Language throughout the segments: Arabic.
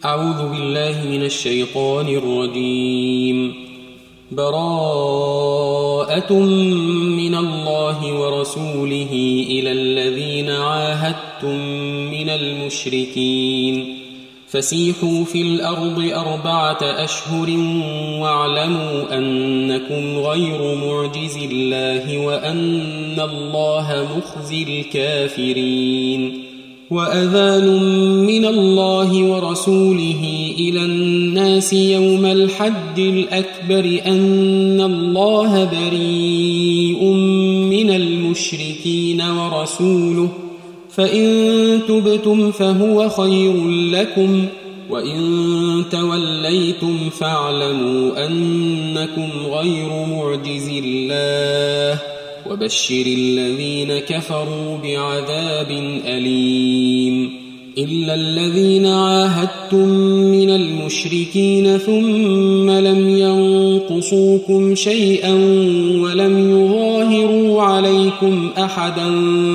أعوذ بالله من الشيطان الرجيم. براءة من الله ورسوله إلى الذين عاهدتم من المشركين فسيحوا في الأرض 4 أشهر واعلموا أنكم غير معجز الله وأن الله مخزي الكافرين. وأذان من الله ورسوله إلى الناس يوم الحج الأكبر أن الله بريء من المشركين ورسوله فإن تبتم فهو خير لكم وإن توليتم فاعلموا أنكم غير معجز الله وبشر الذين كفروا بعذاب أليم. إلا الذين عاهدتم من المشركين ثم لم ينقصوكم شيئا ولم يظاهروا عليكم أحدا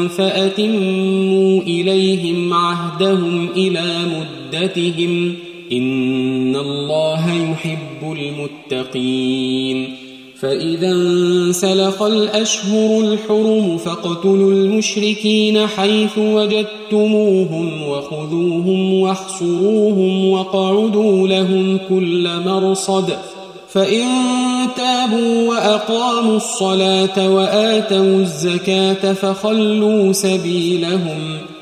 فأتموا إليهم عهدهم إلى مدتهم إن الله يحب المتقين. فإذا انسلخ الأشهر الحرم فاقتلوا المشركين حيث وجدتموهم وخذوهم واحصروهم واقعدوا لهم كل مرصد فإن تابوا وأقاموا الصلاة وآتوا الزكاة فخلوا سبيلهم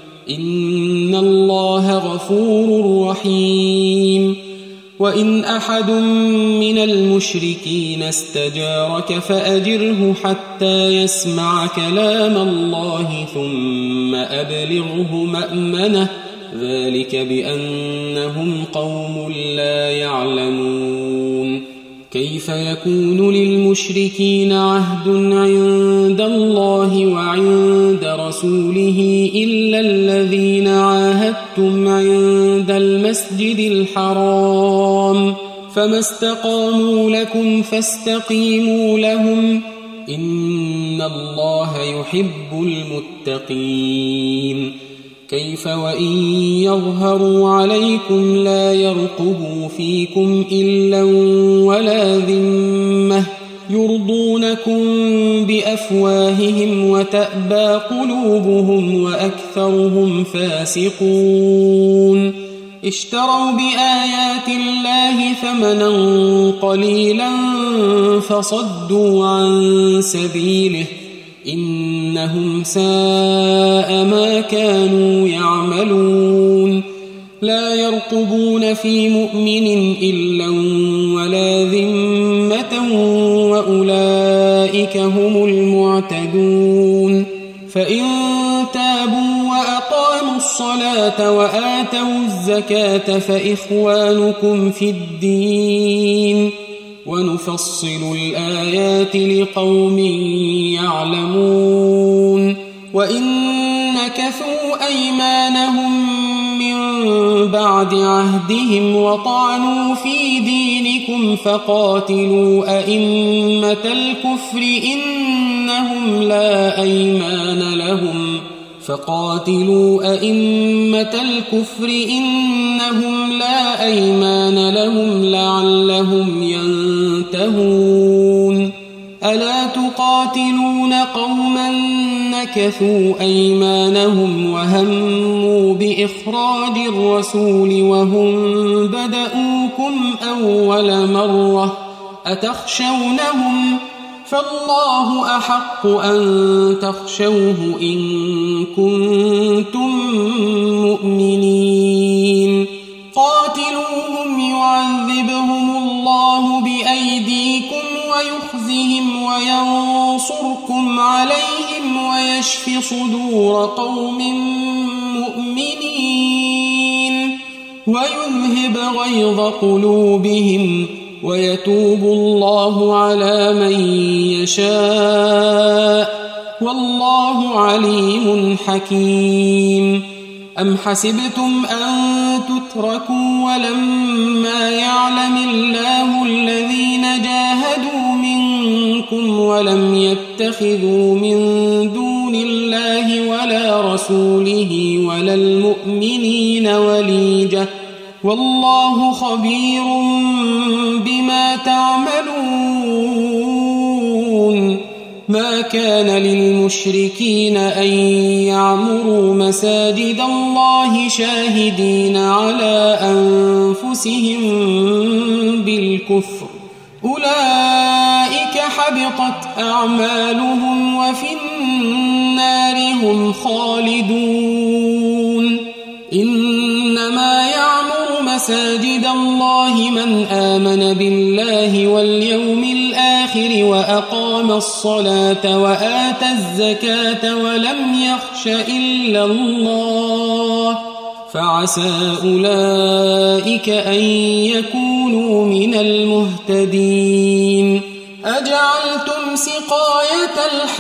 إن الله غفور رحيم. وإن أحد من المشركين استجارك فأجره حتى يسمع كلام الله ثم أبلغه مأمنه ذلك بأنهم قوم لا يعلمون. كيف يكون للمشركين عهد عند الله وعند رسوله إلا الذين عاهدتم عند المسجد الحرام فما استقاموا لكم فاستقيموا لهم إن الله يحب المتقين. كيف وإن يظهروا عليكم لا يرقبوا فيكم إلا ولا ذمة يرضونكم بأفواههم وتأبى قلوبهم وأكثرهم فاسقون. اشتروا بآيات الله ثمنا قليلا فصدوا عن سبيله إنهم ساء ما كانوا يعملون. لا يرقبون في مؤمن إلا ولا ذمة وأولئك هم المعتدون. فإن تابوا وأقاموا الصلاة وآتوا الزكاة فإخوانكم في الدين ونفصل الآيات لقوم يعلمون. وإن نكثوا أيمانهم من بعد عهدهم وطعنوا في دينكم فقاتلوا أئمة الكفر إنهم لا أيمان لهم لعلهم ينتهون. ألا تقاتلون قوما نكثوا أيمانهم وهموا بإخراج الرسول وهم بدؤوكم أول مرة أتخشونهم فالله أحق أن تخشوه إن كنتم مؤمنين. قاتلوهم يعذبهم الله بأيديكم ويخزهم وينصركم عليهم ويشف صدور قوم مؤمنين ويذهب غيظ قلوبهم ويتوب الله على من يشاء والله عليم حكيم. أم حسبتم أن تتركوا ولما يعلم الله الذين جاهدوا منكم ولم يتخذوا من دون الله ولا رسوله ولا المؤمنين وليجة والله خبير بما تعملون ما كان للمشركين أن يعمروا مساجد الله شاهدين على أنفسهم بالكفر أولئك حبطت أعمالهم وفي النار هم خالدون إنما يعمر مساجد الله من آمن بالله واليوم الآخر وأقام الصلاة وآتى الزكاة ولم يخش إلا الله فعسى أولئك أن يكونوا من المهتدين أجعلتم سقاية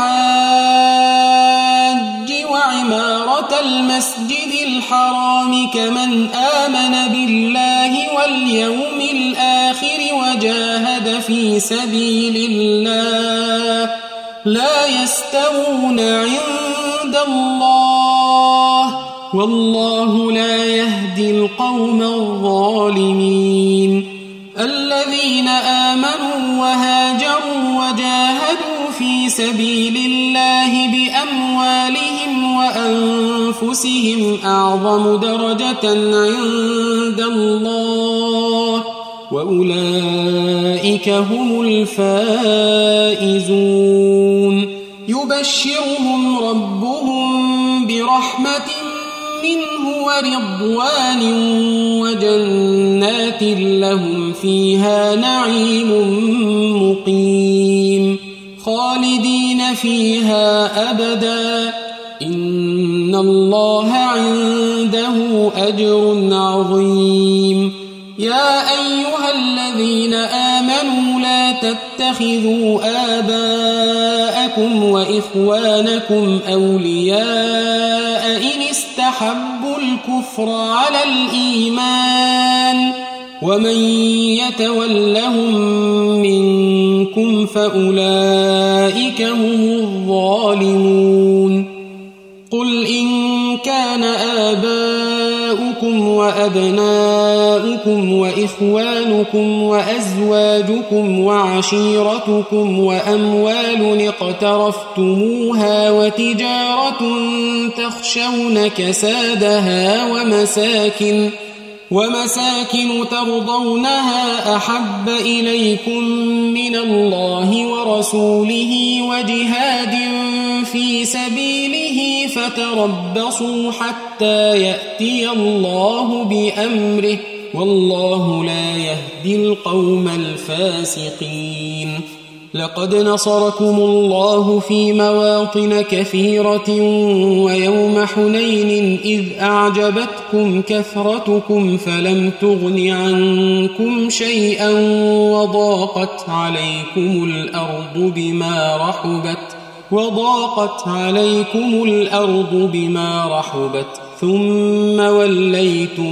الحاج وعمارة المسجد الحرام كمن آمن بالله واليوم الآخر وجاهد في سبيل الله لا يستوون عند الله والله لا يهدي القوم الظالمين الذين آمنوا وهاجروا وجاهدوا في سبيل الله بأموالهم وأنفسهم أعظم درجة عند الله وأولئك هم الفائزون يبشرهم ربهم برحمة منه ورضوان وجنات لهم فيها نعيم مقيم خالدين فيها أبدا إن الله عنده أجر عظيم يا أيها الذين آمنوا لا تتخذوا آباءكم وإخوانكم أولياء إن استحبوا الكفر على الإيمان ومن يتولهم منكم فأولئك هم الظالمون قل إن كان آباؤكم وأبناؤكم وإخوانكم وأزواجكم وعشيرتكم وأموال اقترفتموها وتجارة تخشون كسادها ومساكن ترضونها أحب إليكم من الله ورسوله وجهاد في سبيله فتربصوا حتى يأتي الله بأمره والله لا يهدي القوم الفاسقين لقد نصركم الله في مواطن كثيرة ويوم حنين إذ أعجبتكم كثرتكم فلم تغن عنكم شيئا وضاقت عليكم الأرض بما رحبت ثم وليتم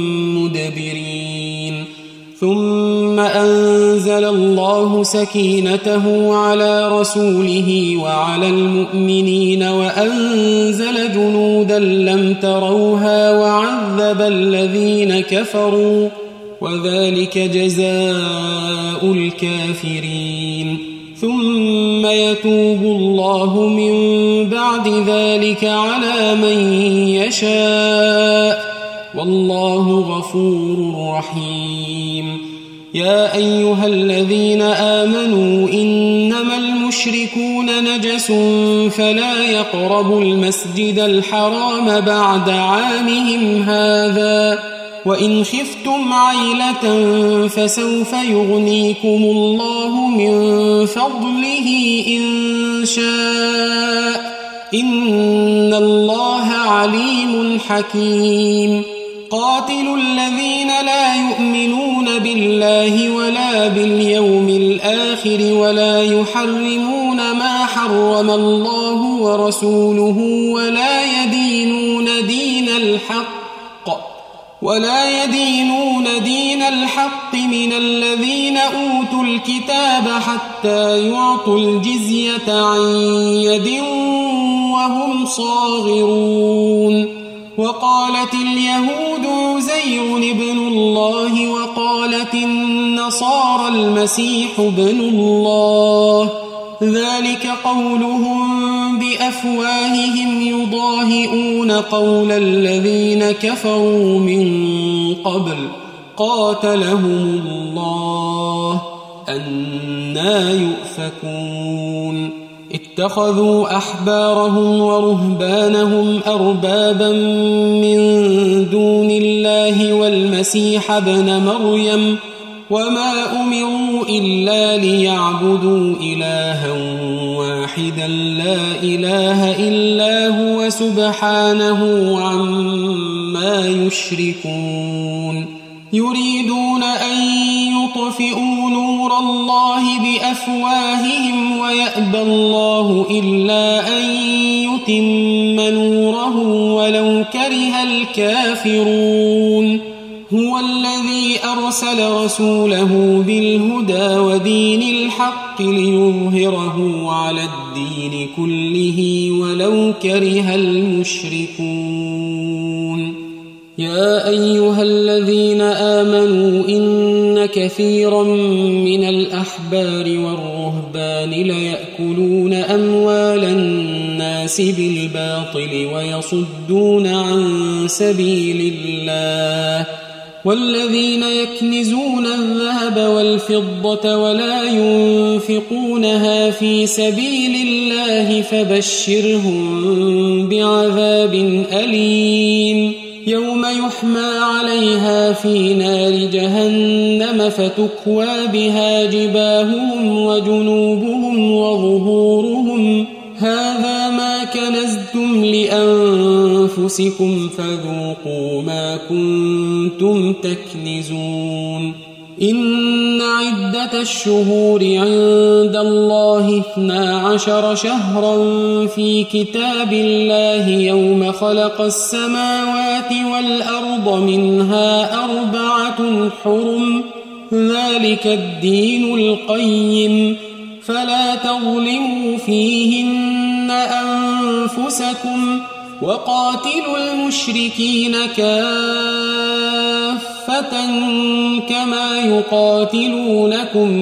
مدبرين ثم أنزل الله سكينته على رسوله وعلى المؤمنين وأنزل جنودا لم تروها وعذب الذين كفروا وذلك جزاء الكافرين ثم يتوب الله من بعد ذلك على من يشاء والله غفور رحيم يا أيها الذين آمنوا إنما المشركون نجس فلا يقربوا المسجد الحرام بعد عامهم هذا وإن خفتم عيلة فسوف يغنيكم الله من فضله إن شاء إن الله عليم حكيم قاتلوا الذين لا يؤمنون بالله ولا باليوم الآخر ولا يحرمون ما حرم الله ورسوله ولا يدينون دين الحق من الذين أوتوا الكتاب حتى يعطوا الجزية عن يد وهم صاغرون وقالت اليهود عزير ابن الله وقالت النصارى المسيح ابن الله ذلك قولهم بأفواههم يضاهئون قول الذين كفروا من قبل قاتلهم الله أنى يؤفكون اتخذوا أحبارهم ورهبانهم أربابا من دون الله والمسيح ابن مريم وما أمروا إلا ليعبدوا إلها واحدا لا إله إلا هو سبحانه عما يشركون يريدون أن يطفئوا نور الله بأفواههم ويأبى الله إلا أن يتم نوره ولو كره الكافرون هو الذي أرسل رسوله بالهدى ودين الحق ليظهره على الدين كله ولو كره المشركون يا أيها الذين آمنوا إن كثيرا من الأحبار والرهبان ليأكلون أموال الناس بالباطل ويصدون عن سبيل الله والذين يكنزون الذهب والفضة ولا ينفقونها في سبيل الله فبشرهم بعذاب أليم يوم يحمى عليها في نار جهنم فتكوى بها جباههم وجنوبهم وظهورهم هذا ما كنزتم لأنفسكم فذوقوا ما كنتم تكنزون إن عدة الشهور عند الله 12 شهرا في كتاب الله يوم خلق السماوات والأرض منها 4 حرم ذلك الدين القيم فلا تظلموا فيهن أنفسكم وقاتلوا المشركين كافة كما يقاتلونكم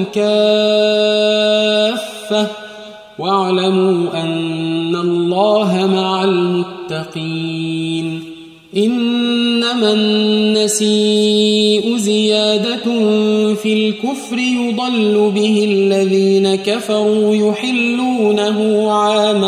كافة واعلموا أن الله مع المتقين إنما النسيء زيادة في الكفر يضل به الذين كفروا يحلونه عاما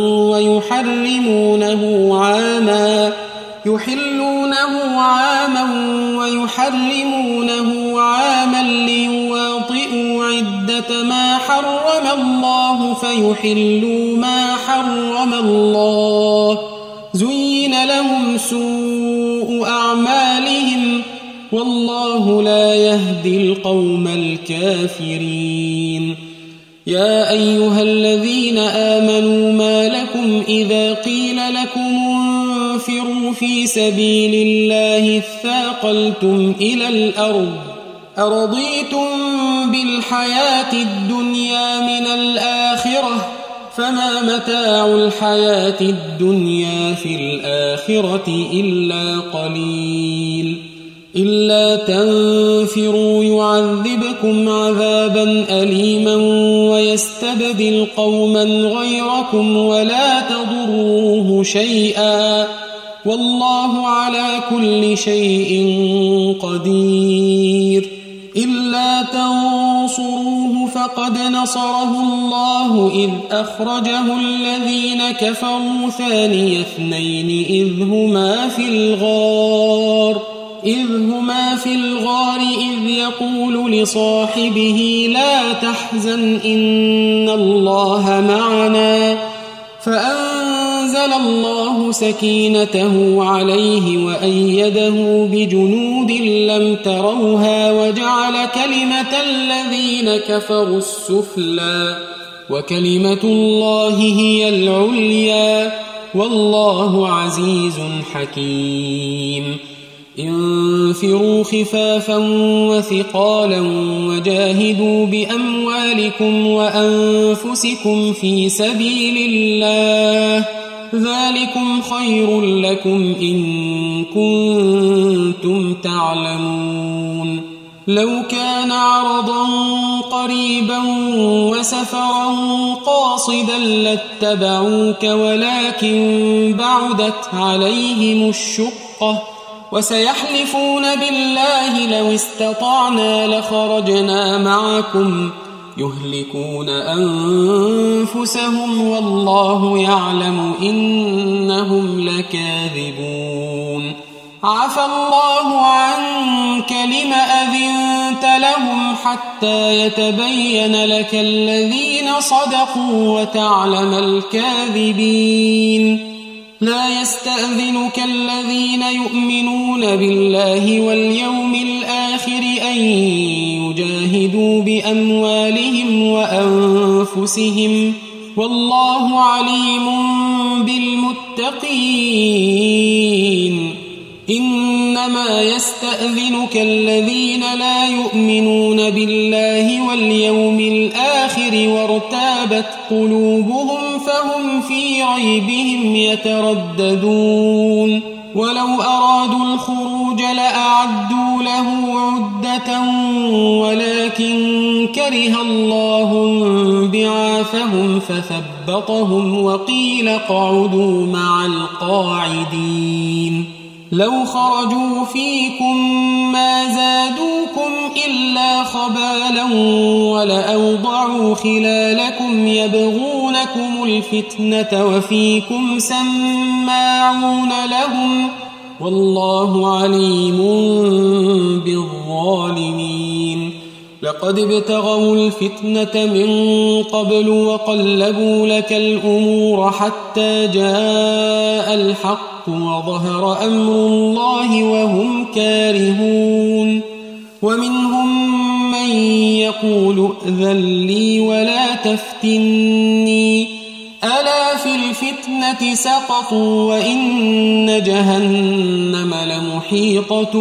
ويحرمونه عاما ليواطئوا عدة ما حرم الله فيحلوا ما حرم الله زين لهم سوء أعمالهم والله لا يهدي القوم الكافرين يا أيها الذين آمنوا ما لكم إذا قيل لكم انفروا في سبيل الله اثاقلتم إلى الأرض أرضيتم بالحياة الدنيا من الآخرة فما متاع الحياة الدنيا في الآخرة إلا قليل إلا تنفروا يعذبكم عذابا أليما ويستبدل قوما غيركم ولا تضروه شيئا والله على كل شيء قدير إلا تنصروه فقد نصره الله إذ أخرجه الذين كفروا ثاني اثنين إذ هما في الغار إذ يقول لصاحبه لا تحزن إن الله معنا فأنزل الله سكينته عليه وأيده بجنود لم تروها وجعل كلمة الذين كفروا السفلى وكلمة الله هي العليا والله عزيز حكيم انفروا خفافا وثقالا وجاهدوا بأموالكم وأنفسكم في سبيل الله ذلكم خير لكم إن كنتم تعلمون لو كان عرضا قريبا وسفرا قاصدا لاتبعوك ولكن بعدت عليهم الشقة وسيحلفون بالله لو استطعنا لخرجنا معكم يهلكون أنفسهم والله يعلم إنهم لكاذبون عفى الله عنك لم أذنت لهم حتى يتبين لك الذين صدقوا وتعلم الكاذبين لا يستأذنك الذين يؤمنون بالله واليوم الآخر أن يجاهدوا بأموالهم وأنفسهم والله عليم بالمتقين إنما يستأذنك الذين لا يؤمنون بالله واليوم الآخر وارتابت قلوبهم فهم في ريبهم يترددون ولو أرادوا الخروج لأعدوا له عدة ولكن كره الله بعاثهم فثبطهم وقيل اقعدوا مع القاعدين لو خرجوا فيكم ما زادوكم إلا خبالا ولأوضعوا خلالكم يبغونكم الفتنة وفيكم سماعون لهم والله عليم بالظالمين لقد ابتغوا الفتنة من قبل وقلبوا لك الأمور حتى جاء الحق وظهر أمر الله وهم كارهون ومنهم من يقول ائذن لي ولا تفتني ألا في الفتنة سقطوا وإن جهنم لمحيطة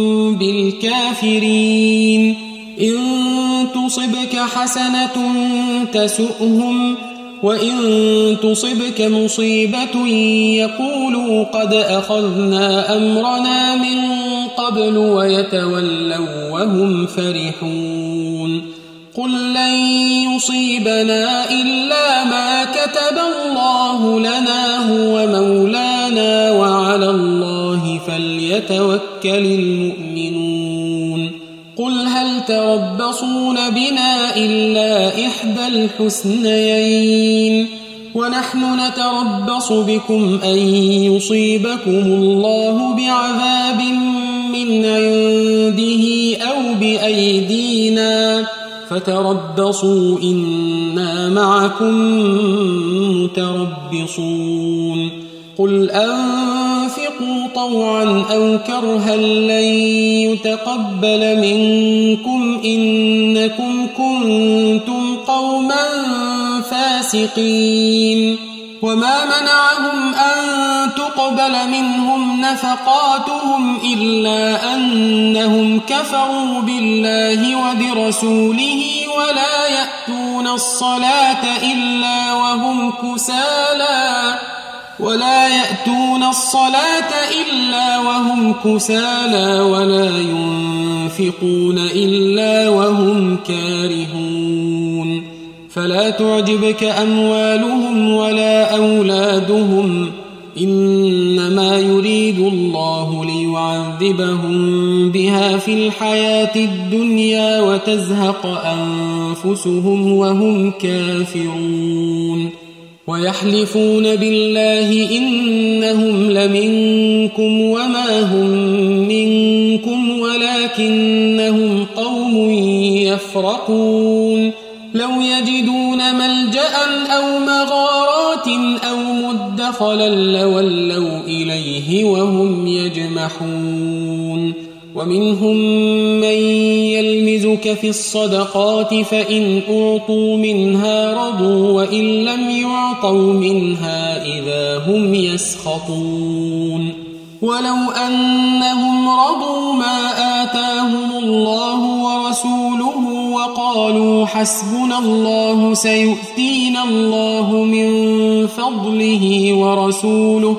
بالكافرين إن تصبك حسنة تسؤهم وإن تصبك مصيبة يقولوا قد أخذنا أمرنا من قبل ويتولوا وهم فرحون قل لن يصيبنا إلا ما كتب الله لنا هو مولانا وعلى الله فليتوكل المؤمنون قل هل تربصون بنا إلا إحدى الحسنيين ونحن نتربص بكم أن يصيبكم الله بعذاب من عنده أو بأيدينا فتربصوا إنا معكم متربصون قل أنفقوا طوعا أو كرها لن يتقبل منكم إنكم كنتم قوما فاسقين وما منعهم أن تقبل منهم نفقاتهم إلا أنهم كفروا بالله وبرسوله ولا يأتون الصلاة إلا وهم كسالى ولا ينفقون إلا وهم كارهون فلا تعجبك أموالهم ولا أولادهم إنما يريد الله ليعذبهم بها في الحياة الدنيا وتزهق أنفسهم وهم كافرون ويحلفون بالله إنهم لمنكم وما هم منكم ولكنهم قوم يفرقون لو يجدون ملجأ أو مغارات أو مدخلا لولوا إليه وهم يجمحون ومنهم من يلمزك في الصدقات فإن أعطوا منها رضوا وإن لم يعطوا منها إذا هم يسخطون ولو أنهم رضوا ما آتاهم الله ورسوله وقالوا حسبنا الله سيؤتينا الله من فضله ورسوله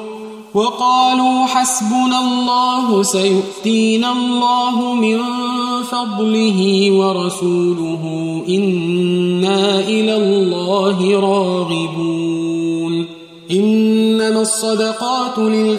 إنا إلى الله راغبون إنما الصدقات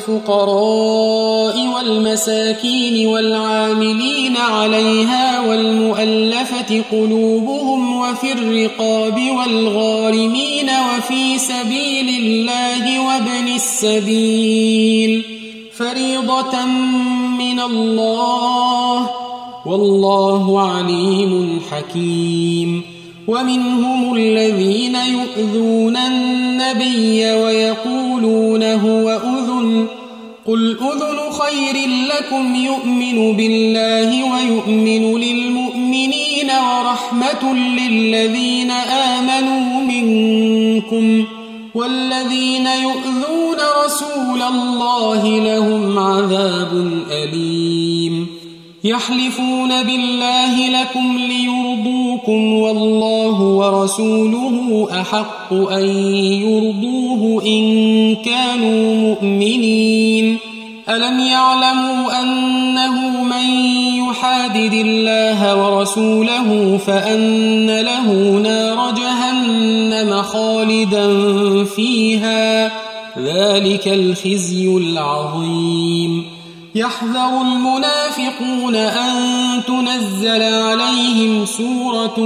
للفقراء والمساكين والعاملين عليها والمؤلفة قلوبهم وفي الرقاب والغارمين وفي سبيل الله وابن السبيل فريضة من الله والله عليم حكيم ومنهم الذين يؤذون النبي ويقولون هو أذن قل أذن خير لكم يؤمن بالله ويؤمن للمؤمنين ورحمة للذين آمنوا منكم والذين يؤذون رسول الله لهم عذاب أليم يحلفون بالله لكم ليرضوكم والله ورسوله أحق أن يرضوه إن كانوا مؤمنين ألم يعلموا أنه من يحادد الله ورسوله فأن له نار جهنم خالدا فيها ذلك الخزي العظيم يحذر المنافقون أن تنزل عليهم سورة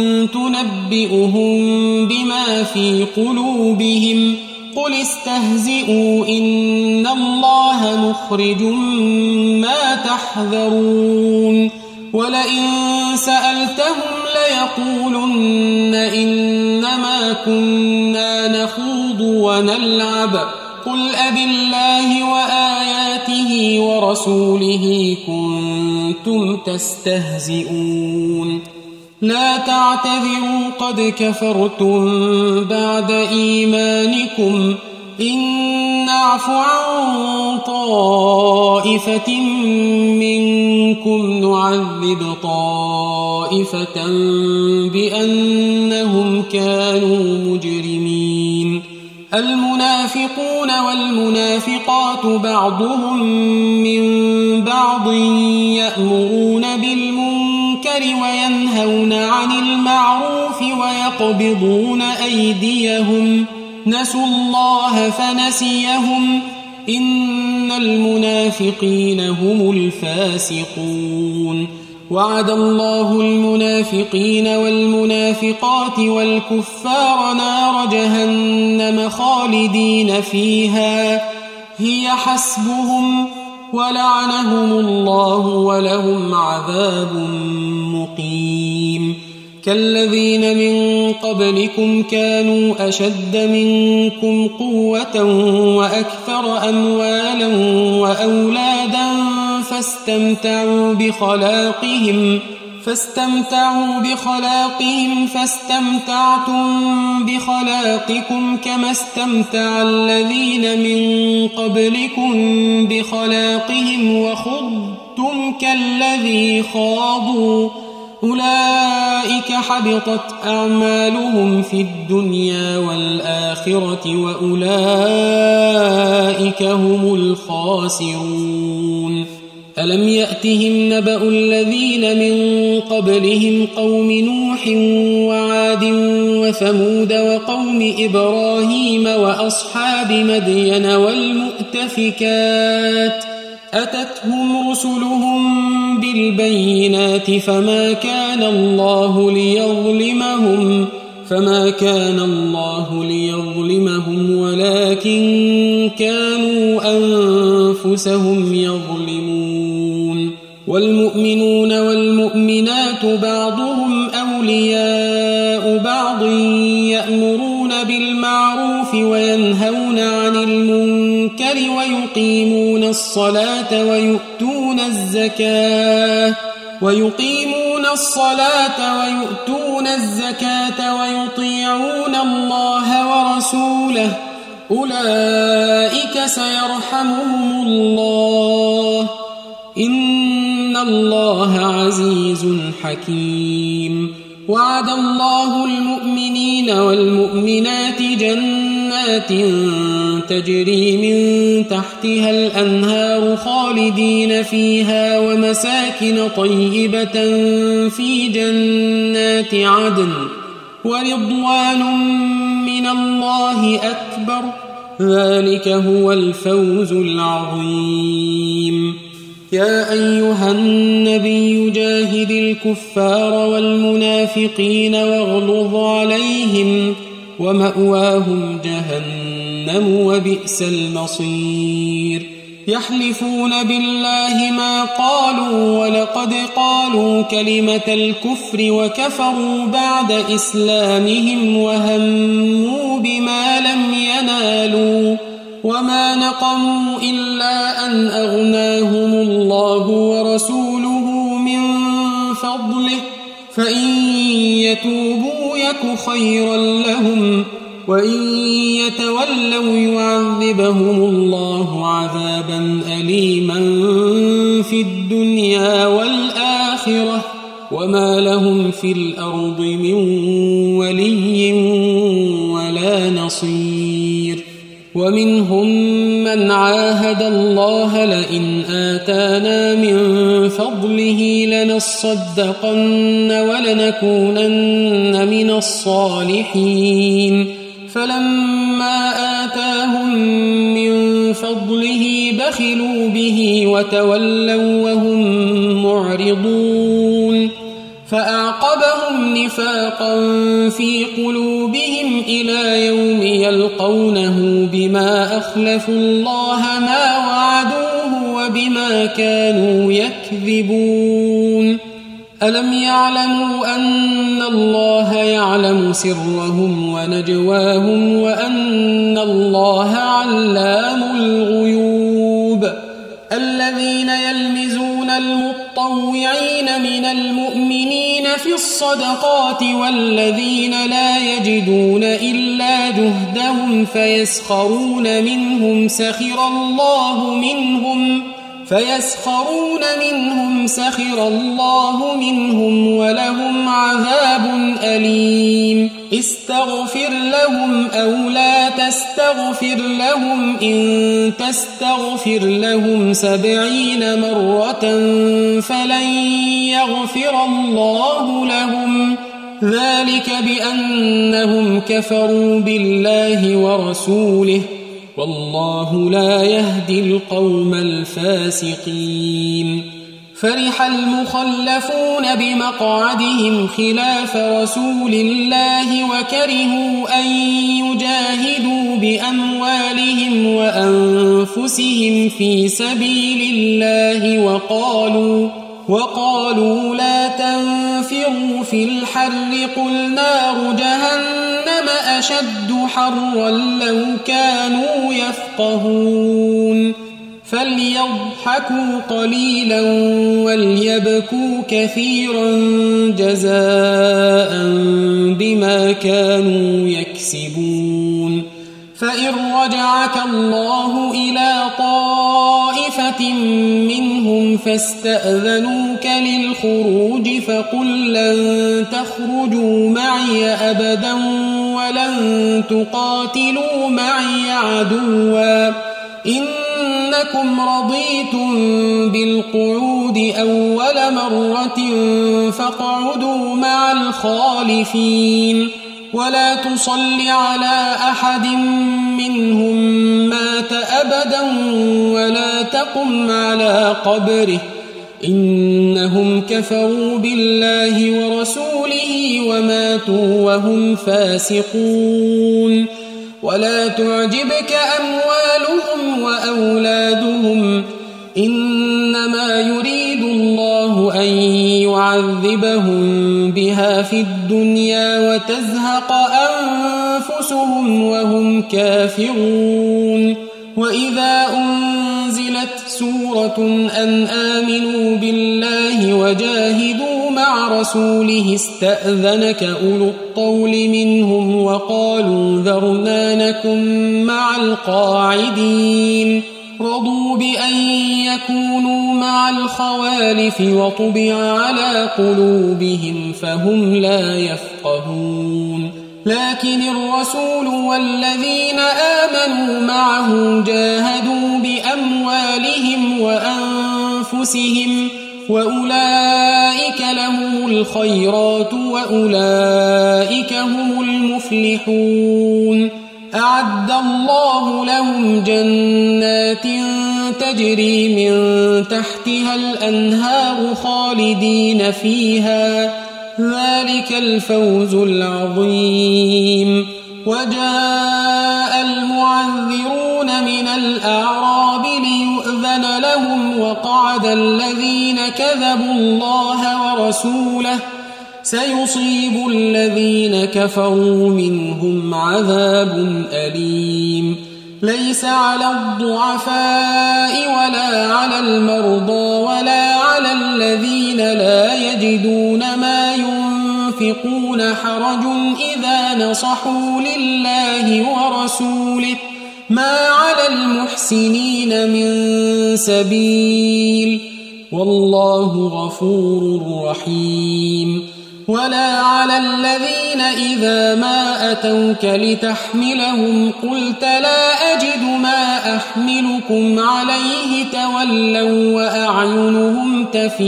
تنبئهم بما في قلوبهم قل استهزئوا إن الله مخرج ما تحذرون ولئن سألتهم ليقولن إنما كنا نخوض ونلعب قل أبالله وآياته ورسوله كنتم تستهزئون لا تعتذروا قد كفرتم بعد إيمانكم إن نعف عن طائفة منكم نعذب طائفة بأنهم كانوا مجرمين المنافقون والمنافقات بعضهم من بعض يأمرون بالمنكر وينهون عن المعروف ويقبضون أيديهم نسوا الله فنسيهم إن المنافقين هم الفاسقون وعد الله المنافقين والمنافقات والكفار نار جهنم خالدين فيها هي حسبهم ولعنهم الله ولهم عذاب مقيم كالذين من قبلكم كانوا أشد منكم قوة وأكثر أموالا وأولادا فاستمتعوا بخلاقهم فاستمتعتم بخلاقكم كما استمتع الذين من قبلكم بخلاقهم وخضتم كالذي خاضوا أولئك حبطت أعمالهم في الدنيا والآخرة وأولئك هم الخاسرون ألم يأتهم نبأ الذين من قبلهم قوم نوح وعاد وثمود وقوم إبراهيم وأصحاب مدين والمؤتفكات أتتهم رسلهم بالبينات فما كان الله ليظلمهم ولكن كانوا أنفسهم يظلمون والمؤمنون والمؤمنات بعضهم أولياء بعض يأمرون بالمعروف وينهون عن المنكر ويقيمون الصلاة ويؤتون الزكاة ويطيعون الله ورسوله أولئك سيرحمهم الله إن الله عزيز حكيم وعد الله المؤمنين والمؤمنات جنات تجري من تحتها الأنهار خالدين فيها ومساكن طيبة في جنات عدن ورضوان من الله أكبر ذلك هو الفوز العظيم. يا أيها النبي جاهد الكفار والمنافقين واغلظ عليهم ومأواهم جهنم وبئس المصير. يحلفون بالله ما قالوا ولقد قالوا كلمة الكفر وكفروا بعد إسلامهم وهموا بما لم ينالوا وما نقموا إلا أن أغناهم الله ورسوله من فضله فإن يتوبوا يك خيرا لهم وإن يتولوا يعذبهم الله عذابا أليما في الدنيا والآخرة وما لهم في الأرض من ولي ولا نصير. ومنهم من عاهد الله لئن آتانا من فضله لنصدقن ولنكونن من الصالحين فلما آتاهم من فضله بخلوا به وتولوا وهم معرضون فأعقبهم نفاقا في قلوبهم إلى يوم يلقونه بما أخلفوا الله ما وعدوه وبما كانوا يكذبون. ألم يعلموا أن الله يعلم سرهم ونجواهم وأن الله علام الغيوب. الذين يلمزون المطوعين من المؤمنين في الصدقات والذين لا يجدون إلا جهدهم فيسخرون منهم سخر الله منهم ولهم عذاب أليم. استغفر لهم أو لا تستغفر لهم إن تستغفر لهم 70 مرة فلن يغفر الله لهم ذلك بأنهم كفروا بالله ورسوله والله لا يهدي القوم الفاسقين. فرح المخلفون بمقعدهم خلاف رسول الله وكرهوا أن يجاهدوا بأموالهم وأنفسهم في سبيل الله وقالوا لا تنفروا في الحر قل نار جهنم أشد حرا لو كانوا يفقهون. فليضحكوا قليلا وليبكوا كثيرا جزاء بما كانوا يكسبون. فإن رجعك الله إلى طائفة منهم فاستأذنوك للخروج فقل لن تخرجوا معي أبدا ولن تقاتلوا معي عدوا إنكم رضيتم بالقعود أول مرة فاقعدوا مع الخالفين ولا تصل على أحد منهم مات أبدا ولا تقم على قبره إنهم كفروا بالله ورسوله وماتوا وهم فاسقون. ولا تعجبك أموالهم وأولادهم إنما يريد الله أن يعذبهم بها في الدنيا وتزهق أنفسهم وهم كافرون. وإذا أنزلت سورة أن آمنوا بالله وجاهدوا مع رسوله استأذنك أولو الطول منهم وقالوا ذرنا نكن مع القاعدين رضوا بأن يكونوا مع الخوالف وطبع على قلوبهم فهم لا يفقهون لكن الرسول والذين آمنوا معه جاهدوا بأموالهم وأنفسهم وأولئك لهم الخيرات وأولئك هم المفلحون أعد الله لهم جنات تجري من تحتها الأنهار خالدين فيها ذلك الفوز العظيم وجاء المعذرون من الأعراب ليؤذن لهم وقعد الذين كذبوا الله ورسوله سيصيب الذين كفروا منهم عذاب أليم ليس على الضعفاء ولا على المرضى ولا على الذين لا يجدون ما ينفقون حرج إذا نصحوا لله ورسوله ما على المحسنين من سبيل والله غفور رحيم ولا على الذين إذا ما أتوك لتحملهم قلت لا أجد ما أحملكم عليه تولوا وأعينهم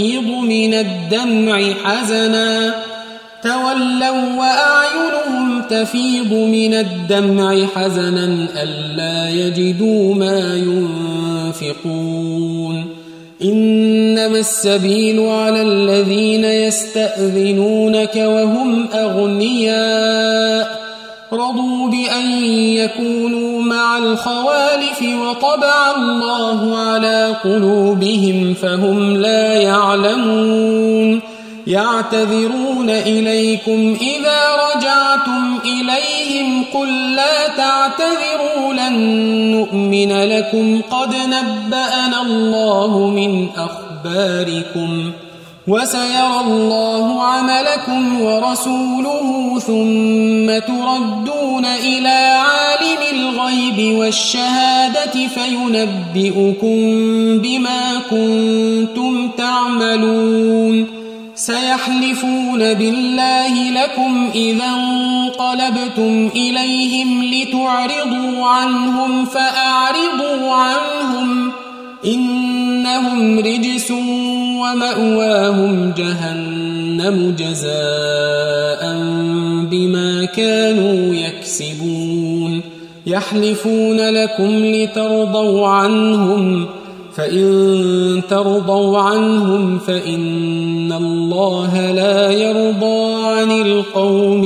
تفيض من الدمع حزنا ألا يجدوا ما ينفقون إنما السبيل على الذين يستأذنونك وهم أغنياء رضوا بأن يكونوا مع الخوالف وطبع الله على قلوبهم فهم لا يعلمون يعتذرون إليكم إذا رجعتم إليهم قل لا تعتذروا لن نؤمن لكم قد نبأنا الله من أخباركم وسيرى الله عملكم ورسوله ثم تردون إلى عالم الغيب والشهادة فينبئكم بما كنتم تعملون سيحلفون بالله لكم إذا انقلبتم إليهم لتعرضوا عنهم فأعرضوا عنهم إنهم رجس ومأواهم جهنم جزاء بما كانوا يكسبون يحلفون لكم لترضوا عنهم فإن ترضوا عنهم فإن الله لا يرضى عن القوم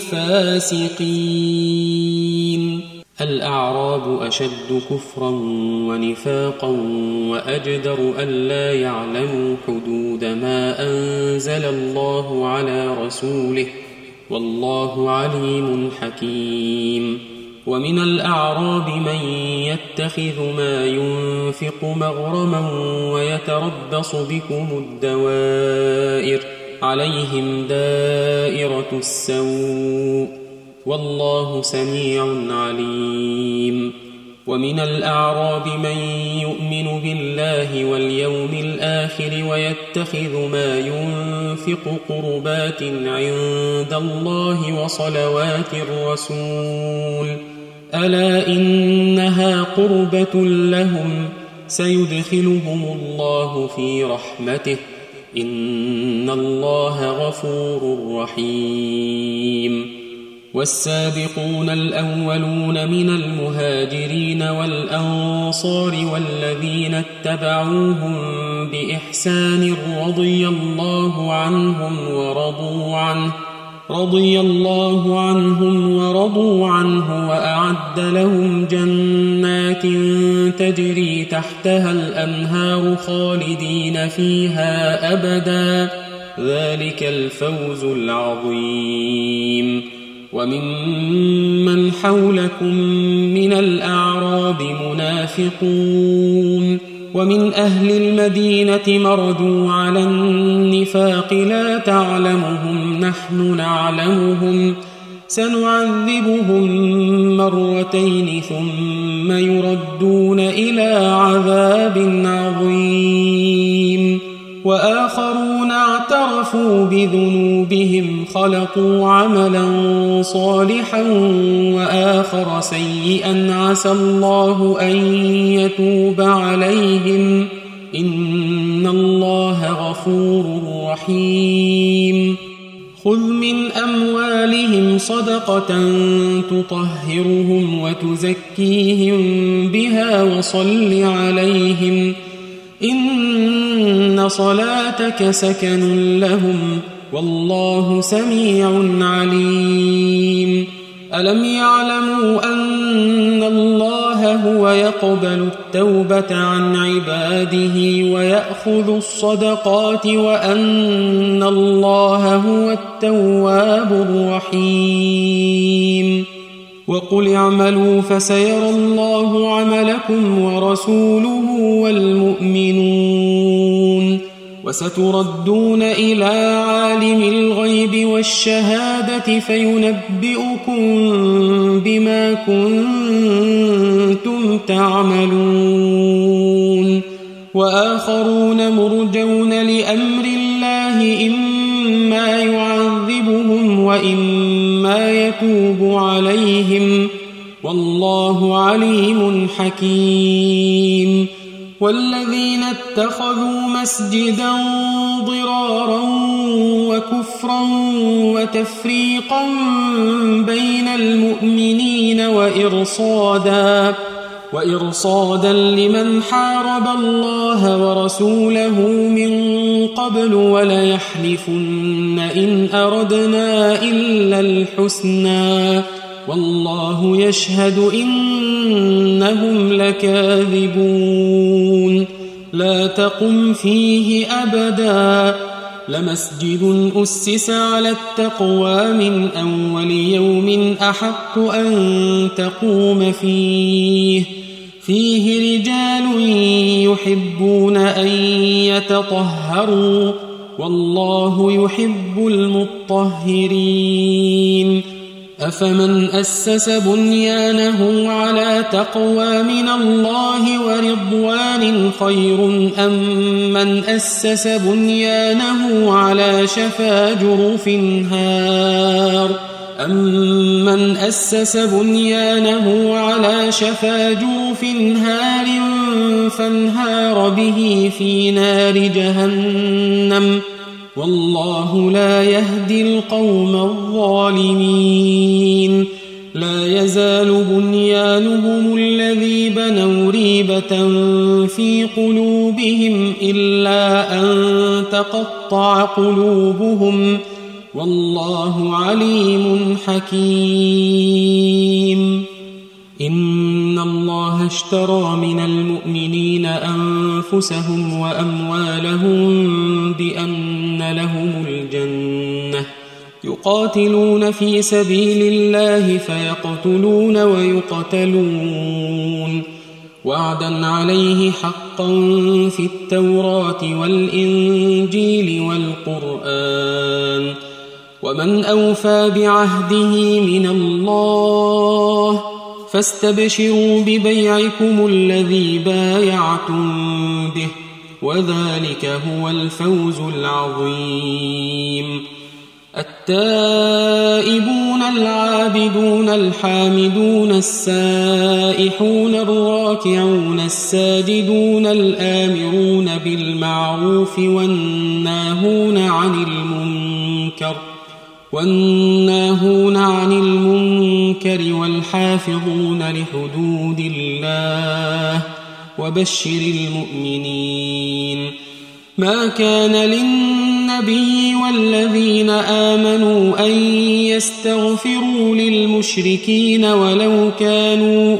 الفاسقين الأعراب أشد كفرا ونفاقا وأجدر ألا يعلموا حدود ما أنزل الله على رسوله والله عليم حكيم ومن الأعراب من يتخذ ما ينفق مغرما ويتربص بكم الدوائر عليهم دائرة السوء والله سميع عليم ومن الأعراب من يؤمن بالله واليوم الآخر ويتخذ ما ينفق قربات عند الله وصلوات الرسول ألا إنها قربة لهم سيدخلهم الله في رحمته إن الله غفور رحيم والسابقون الأولون من المهاجرين والأنصار والذين اتبعوهم بإحسان رضي الله عنهم ورضوا عنه وأعد لهم جنات تجري تحتها الأنهار خالدين فيها أبدا ذلك الفوز العظيم وممن حولكم من الأعراب منافقون ومن أهل المدينة مردوا على النفاق لا تعلمهم نحن نعلمهم سنعذبهم مرتين ثم يردون إلى عذاب عظيم وآخرون اعترفوا بذنوبهم خلقوا عملا صالحا وآخر سيئا عسى الله أن يتوب عليهم إن الله غفور رحيم خذ من أموالهم صدقة تطهرهم وتزكيهم بها وصل عليهم إن صلاتك سكن لهم والله سميع عليم ألم يعلموا أن الله هو يقبل التوبة عن عباده ويأخذ الصدقات وأن الله هو التواب الرحيم وقل اعملوا فسيرى الله عملكم ورسوله والمؤمنون وستردون إلى عالم الغيب والشهادة فينبئكم بما كنتم تعملون وآخرون مرجون لأمر الله إما يعذبهم وإما يتوب عليهم والله عليم حكيم والذين اتخذوا مسجدا ضرارا وكفرا وتفريقا بين المؤمنين وإرصادا لمن حارب الله ورسوله من قبل وليحلفن إن أردنا إلا الحسنى والله يشهد إنهم لكاذبون لا تقم فيه أبدا لمسجد أسس على التقوى من أول يوم أحق أن تقوم فيه رجال يحبون أن يتطهروا والله يحب المطهرين أفمن أسس بنيانه على تقوى من الله ورضوان خير أم من أسس بنيانه على شفا جرف هار فانهار به في نار جهنم والله لا يهدي القوم الظالمين لا يزال بنيانهم الذي بنوا ريبة في قلوبهم إلا أن تقطع قلوبهم والله عليم حكيم إن الله اشترى من المؤمنين أنفسهم وأموالهم بأن لهم الجنة يقاتلون في سبيل الله فيقتلون ويقتلون وعدا عليه حقا في التوراة والإنجيل والقرآن ومن أوفى بعهده من الله فاستبشروا ببيعكم الذي بايعتم به وذلك هو الفوز العظيم التائبون العابدون الحامدون السائحون الراكعون الساجدون الآمرون بالمعروف والناهون عن المنكر والحافظون لحدود الله وبشر المؤمنين ما كان للنبي والذين آمنوا أن يستغفروا للمشركين ولو كانوا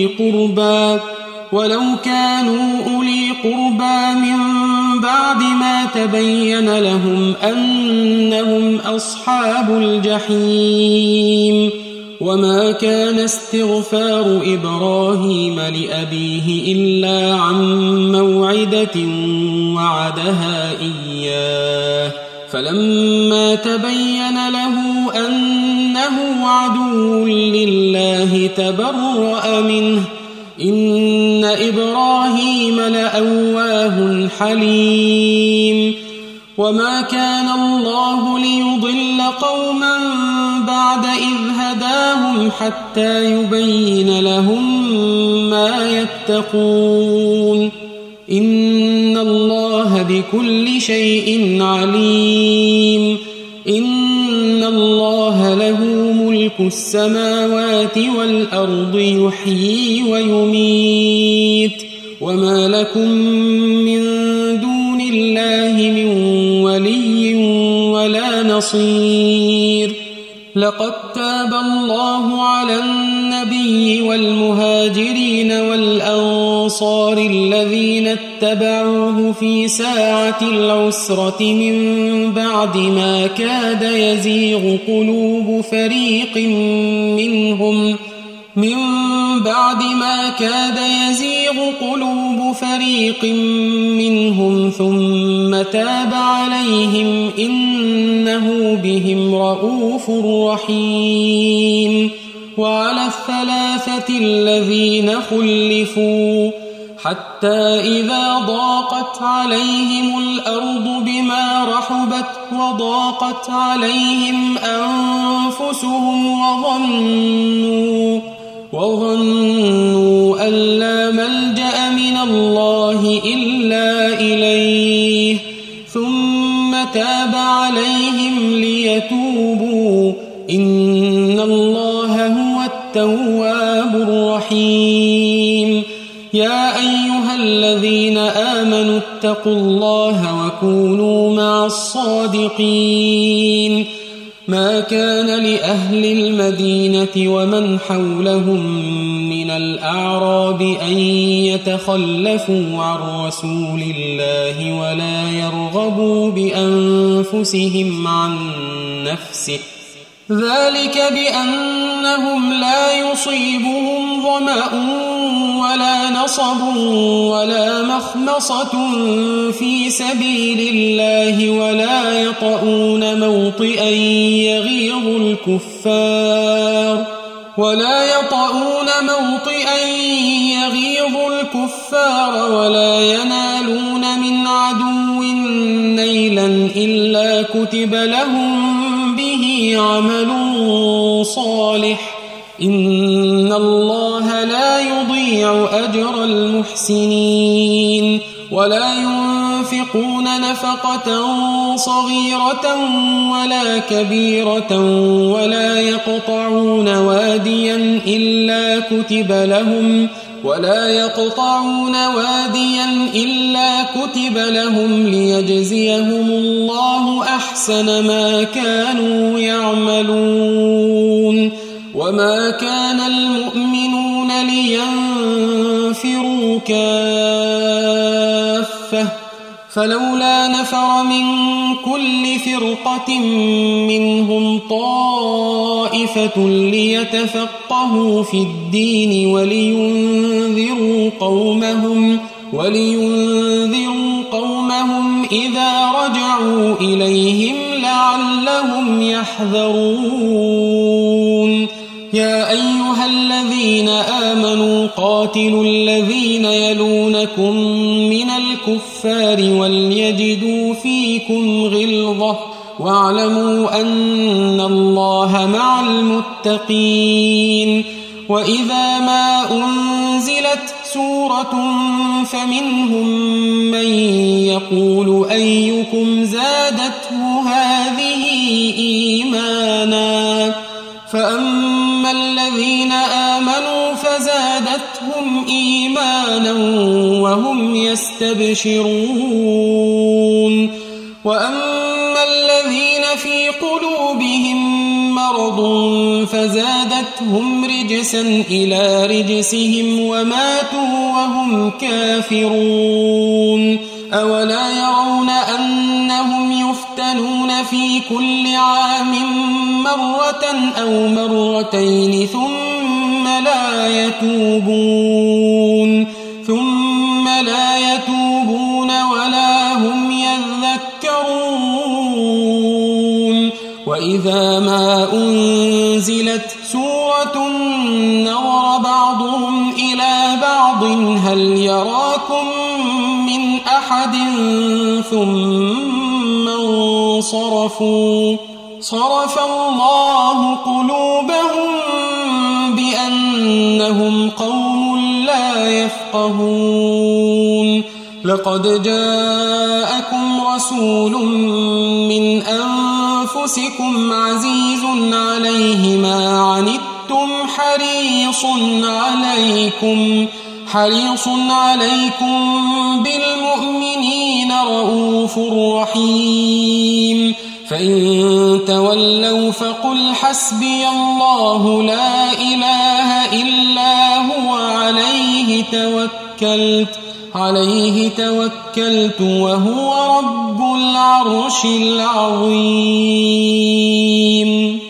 أولي قربى من بعد ما تبين لهم أنهم أصحاب الجحيم وما كان استغفار إبراهيم لأبيه إلا عن موعدة وعدها إياه فلما تبين له أنه عدو لله تبرأ منه إن إبراهيم لأواه حليم وما كان الله ليضل قوما بعد إذ هداهم حتى يبين لهم ما يتقون إن الله بكل شيء عليم إن الله له ملك السماوات والأرض يحيي ويميت وما لكم من دون الله من ولي ولا نصير لقد تاب الله على النبي والمهاجرين والأنصار الذين اتبعوه في ساعة العسرة من بعد ما كاد يزيغ قلوب فريق منهم ثم تاب عليهم إنه بهم رؤوف رحيم وعلى الثلاثة الذين خلفوا حتى إذا ضاقت عليهم الأرض بما رحبت وضاقت عليهم أنفسهم وظنوا أن لا ملجأ من الله إلا إليه ثم تاب عليهم ليتوبوا إن الله هو التواب الرحيم يا أيها الذين آمنوا اتقوا الله وكونوا مع الصادقين ما كان لأهل المدينة ومن حولهم من الأعراب أن يتخلفوا عن رسول الله ولا يرغبوا بأنفسهم عن نفسه ذلك بأنهم لا يصيبهم ظمأ ولا نصب ولا مخمصة في سبيل الله ولا يطؤون موطئا يغيظ الكفار ولا ينالون من عدو نيلا إلا كتب لهم به عمل صالح إن الله لا يضيع أجر المحسنين ولا ينفقون نفقة صغيرة ولا كبيرة ولا يقطعون واديا إلا كتب لهم ليجزيهم الله أحسن ما كانوا يعملون وما كان المؤمنون لينفروا كافة فلولا نفر من كل فرقة منهم طائفة ليتفقهوا في الدين ولينذروا قومهم إذا رجعوا إليهم لعلهم يحذرون يا أيها الذين آمنوا قاتلوا الذين يلونكم من الكفار وليجدوا فيكم غلظة واعلموا أن الله مع المتقين وإذا ما أنزلت سورة فمنهم من يقول أيكم زادته هذه إيمانا فأما الذين آمنوا فزادتهم إيمانا وهم يستبشرون وأما الذين في قلوبهم مرض فزادتهم رجسا إلى رجسهم وماتوا وهم كافرون أولا يرون أنهم يفتنون في كل عام مرة أو مرتين ثم لا يتوبون ولا هم يذكرون وإذا ما أنزلت سورة نظر بعضهم إلى بعض هل يراكم من أحد ثم انصرفوا صرف الله قلوبهم بأنهم قوم لا يفقهون لقد جاءكم رسول من أنفسكم عزيز عليه ما عنتم حريص عليكم بالمؤمنين رؤوف رحيم فإن تولوا فقل حسبي الله لا إله إلا هو عليه توكلت وهو رب العرش العظيم.